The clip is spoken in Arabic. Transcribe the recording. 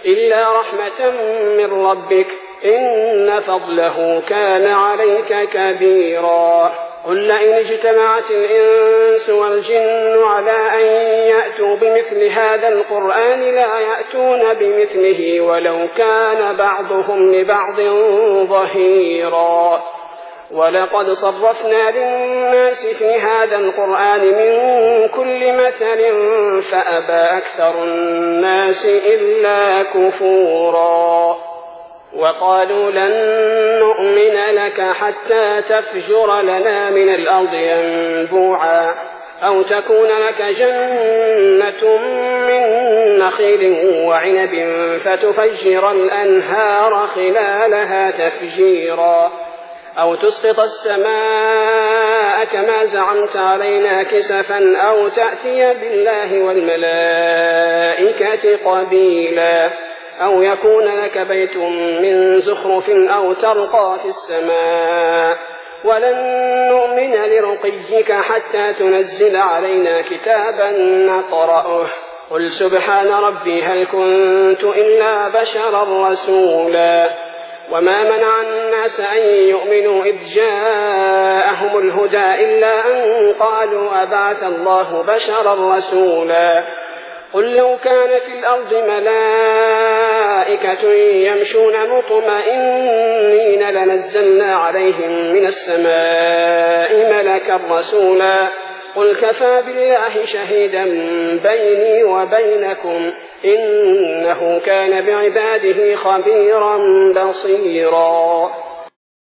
إلا رحمة من ربك إن فضله كان عليك كبيرا. قل لئن اجتمعت الإنس والجن على أن يأتوا بمثل هذا القرآن لا يأتون بمثله ولو كان بعضهم لبعض ظهيرا. ولقد صرفنا للناس في هذا القرآن من كل مثل فأبى أكثر الناس إلا كفورا. وقالوا لن نؤمن لك حتى تفجر لنا من الأرض ينبوعا أو تكون لك جنة من نخيل وعنب فتفجر الأنهار خلالها تفجيرا أو تسقط السماء كما زعمت علينا كسفا أو تأتي بالله والملائكة قبيلا أو يكون لك بيت من زخرف أو ترقى في السماء ولن نؤمن لرقيك حتى تنزل علينا كتابا نقرأه قل سبحان ربي هل كنت إلا بشرا رسولا. وما منع الناس أن يؤمنوا إذ جاءهم الهدى إلا أن قالوا أبعث الله بشرا رسولا. قل لو كان في الأرض ملائكة يمشون مطمئنين لنزلنا عليهم من السماء ملكا رسولا. قل كفى بالله شهيدا بيني وبينكم إنه كان بعباده خبيرا بصيرا.